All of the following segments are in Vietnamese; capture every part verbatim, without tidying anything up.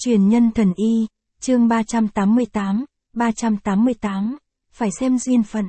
Truyền nhân thần y, chương ba trăm tám mươi tám, ba trăm tám mươi tám, phải xem duyên phận.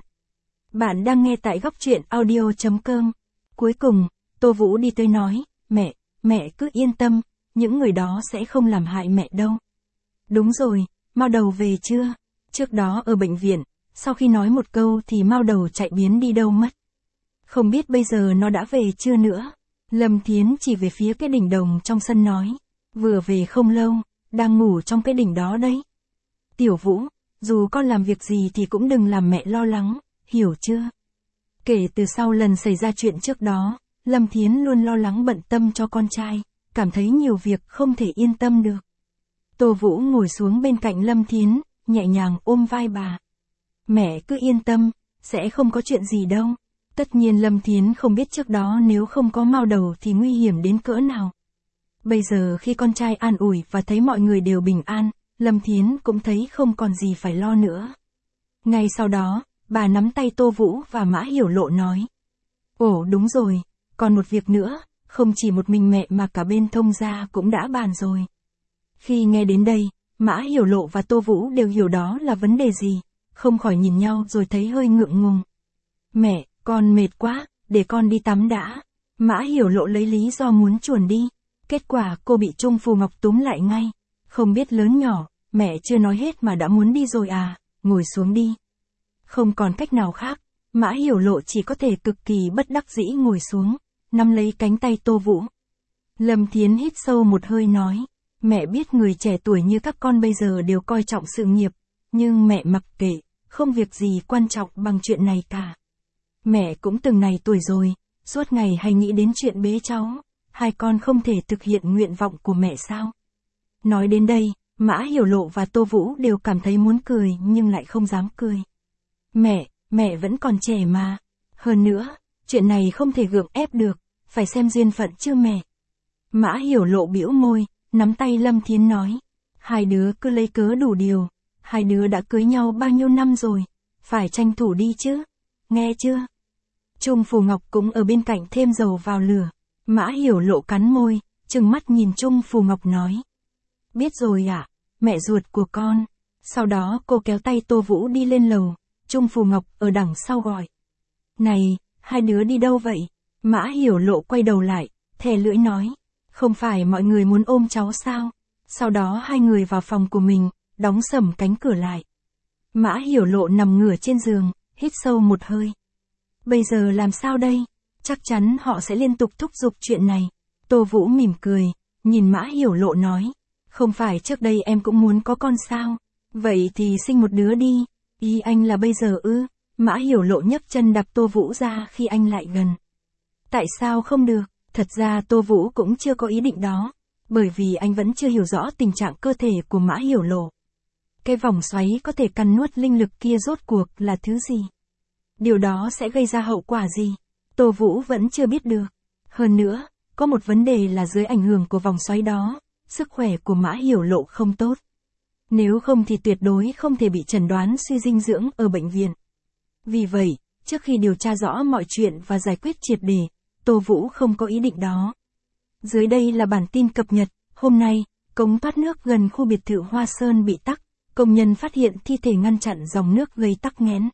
Bạn đang nghe tại góc truyện audio.com. Cuối cùng, Tô Vũ đi tới nói, mẹ, mẹ cứ yên tâm, những người đó sẽ không làm hại mẹ đâu. Đúng rồi, Mao Đầu về chưa? Trước đó ở bệnh viện, sau khi nói một câu thì Mao Đầu chạy biến đi đâu mất. Không biết bây giờ nó đã về chưa nữa. Lâm Thiến chỉ về phía cái đỉnh đồng trong sân nói, vừa về không lâu, đang ngủ trong cái đỉnh đó đấy. Tiểu Vũ, dù con làm việc gì thì cũng đừng làm mẹ lo lắng, hiểu chưa? Kể từ sau lần xảy ra chuyện trước đó, Lâm Thiến luôn lo lắng bận tâm cho con trai, cảm thấy nhiều việc không thể yên tâm được. Tô Vũ ngồi xuống bên cạnh Lâm Thiến, nhẹ nhàng ôm vai bà. Mẹ cứ yên tâm, sẽ không có chuyện gì đâu. Tất nhiên Lâm Thiến không biết trước đó nếu không có Mao Đầu thì nguy hiểm đến cỡ nào. Bây giờ khi con trai an ủi và thấy mọi người đều bình an, Lâm Thiến cũng thấy không còn gì phải lo nữa. Ngay sau đó, bà nắm tay Tô Vũ và Mã Hiểu Lộ nói. Ồ đúng rồi, còn một việc nữa, không chỉ một mình mẹ mà cả bên Thông gia cũng đã bàn rồi. Khi nghe đến đây, Mã Hiểu Lộ và Tô Vũ đều hiểu đó là vấn đề gì, không khỏi nhìn nhau rồi thấy hơi ngượng ngùng. Mẹ, con mệt quá, để con đi tắm đã. Mã Hiểu Lộ lấy lý do muốn chuồn đi. Kết quả cô bị Trung Phù Ngọc túm lại ngay. Không biết lớn nhỏ, mẹ chưa nói hết mà đã muốn đi rồi à, ngồi xuống đi. Không còn cách nào khác, Mã Hiểu Lộ chỉ có thể cực kỳ bất đắc dĩ ngồi xuống, nắm lấy cánh tay Tô Vũ. Lâm Thiến hít sâu một hơi nói, mẹ biết người trẻ tuổi như các con bây giờ đều coi trọng sự nghiệp, nhưng mẹ mặc kệ, không việc gì quan trọng bằng chuyện này cả. Mẹ cũng từng này tuổi rồi, suốt ngày hay nghĩ đến chuyện bế cháu, hai con không thể thực hiện nguyện vọng của mẹ sao? Nói đến đây, Mã Hiểu Lộ và Tô Vũ đều cảm thấy muốn cười nhưng lại không dám cười. Mẹ, mẹ vẫn còn trẻ mà. Hơn nữa, chuyện này không thể gượng ép được, phải xem duyên phận chứ mẹ. Mã Hiểu Lộ bĩu môi, nắm tay Lâm Thiến nói. Hai đứa cứ lấy cớ đủ điều, hai đứa đã cưới nhau bao nhiêu năm rồi, phải tranh thủ đi chứ, nghe chưa? Trung Phù Ngọc cũng ở bên cạnh thêm dầu vào lửa. Mã Hiểu Lộ cắn môi, trừng mắt nhìn Trung Phù Ngọc nói. Biết rồi ạ, à, mẹ ruột của con. Sau đó cô kéo tay Tô Vũ đi lên lầu, Trung Phù Ngọc ở đằng sau gọi. Này, hai đứa đi đâu vậy? Mã Hiểu Lộ quay đầu lại, thè lưỡi nói. Không phải mọi người muốn ôm cháu sao? Sau đó hai người vào phòng của mình, đóng sầm cánh cửa lại. Mã Hiểu Lộ nằm ngửa trên giường, hít sâu một hơi. Bây giờ làm sao đây? Chắc chắn họ sẽ liên tục thúc giục chuyện này. Tô Vũ mỉm cười, nhìn Mã Hiểu Lộ nói. Không phải trước đây em cũng muốn có con sao? Vậy thì sinh một đứa đi. Ý anh là bây giờ ư? Mã Hiểu Lộ nhấc chân đạp Tô Vũ ra khi anh lại gần. Tại sao không được? Thật ra Tô Vũ cũng chưa có ý định đó. Bởi vì anh vẫn chưa hiểu rõ tình trạng cơ thể của Mã Hiểu Lộ. Cái vòng xoáy có thể cắn nuốt linh lực kia rốt cuộc là thứ gì? Điều đó sẽ gây ra hậu quả gì? Tô Vũ vẫn chưa biết được. Hơn nữa, có một vấn đề là dưới ảnh hưởng của vòng xoáy đó, sức khỏe của Mã Hiểu Lộ không tốt. Nếu không thì tuyệt đối không thể bị chẩn đoán suy dinh dưỡng ở bệnh viện. Vì vậy, trước khi điều tra rõ mọi chuyện và giải quyết triệt để, Tô Vũ không có ý định đó. Dưới đây là bản tin cập nhật. Hôm nay, cống thoát nước gần khu biệt thự Hoa Sơn bị tắc, công nhân phát hiện thi thể ngăn chặn dòng nước gây tắc nghẽn.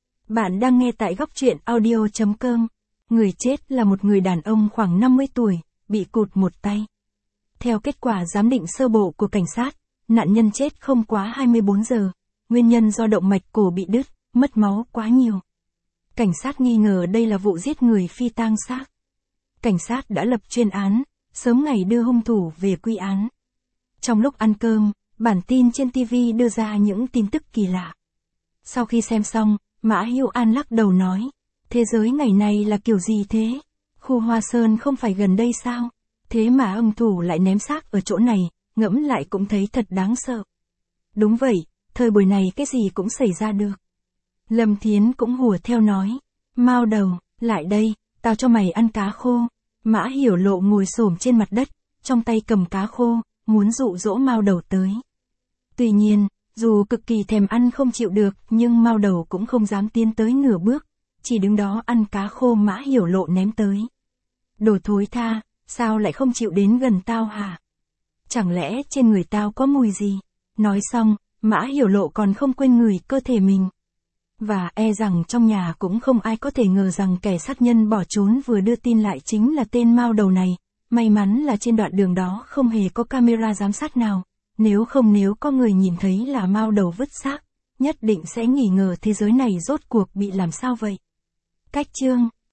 Bạn đang nghe tại góc truyện audio.com. Người chết là một người đàn ông khoảng năm mươi tuổi, bị cụt một tay. Theo kết quả giám định sơ bộ của cảnh sát, nạn nhân chết không quá hai mươi bốn giờ. Nguyên nhân do động mạch cổ bị đứt, mất máu quá nhiều. Cảnh sát nghi ngờ đây là vụ giết người phi tang xác. Cảnh sát đã lập chuyên án, sớm ngày đưa hung thủ về quy án. Trong lúc ăn cơm, bản tin trên ti vi đưa ra những tin tức kỳ lạ. Sau khi xem xong, Mã Hiểu An lắc đầu nói. Thế giới ngày nay là kiểu gì thế? Khu Hoa Sơn không phải gần đây sao? Thế mà hung thủ lại ném xác ở chỗ này, ngẫm lại cũng thấy thật đáng sợ. Đúng vậy, thời buổi này cái gì cũng xảy ra được. Lâm Thiến cũng hùa theo nói. Mao Đầu, lại đây, tao cho mày ăn cá khô. Mã Hiểu Lộ ngồi xổm trên mặt đất, trong tay cầm cá khô, muốn dụ dỗ Mao Đầu tới. Tuy nhiên, dù cực kỳ thèm ăn không chịu được, nhưng Mao Đầu cũng không dám tiến tới nửa bước, chỉ đứng đó ăn cá khô Mã Hiểu Lộ ném tới. Đồ thối tha, sao lại không chịu đến gần tao hả? Chẳng lẽ trên người tao có mùi gì? Nói xong, Mã Hiểu Lộ còn không quên ngửi cơ thể mình. Và e rằng trong nhà cũng không ai có thể ngờ rằng kẻ sát nhân bỏ trốn vừa đưa tin lại chính là tên Mao đầu này. May mắn là trên đoạn đường đó không hề có camera giám sát nào. Nếu không nếu có người nhìn thấy là Mao đầu vứt xác, nhất định sẽ nghi ngờ thế giới này rốt cuộc bị làm sao vậy. Cách chương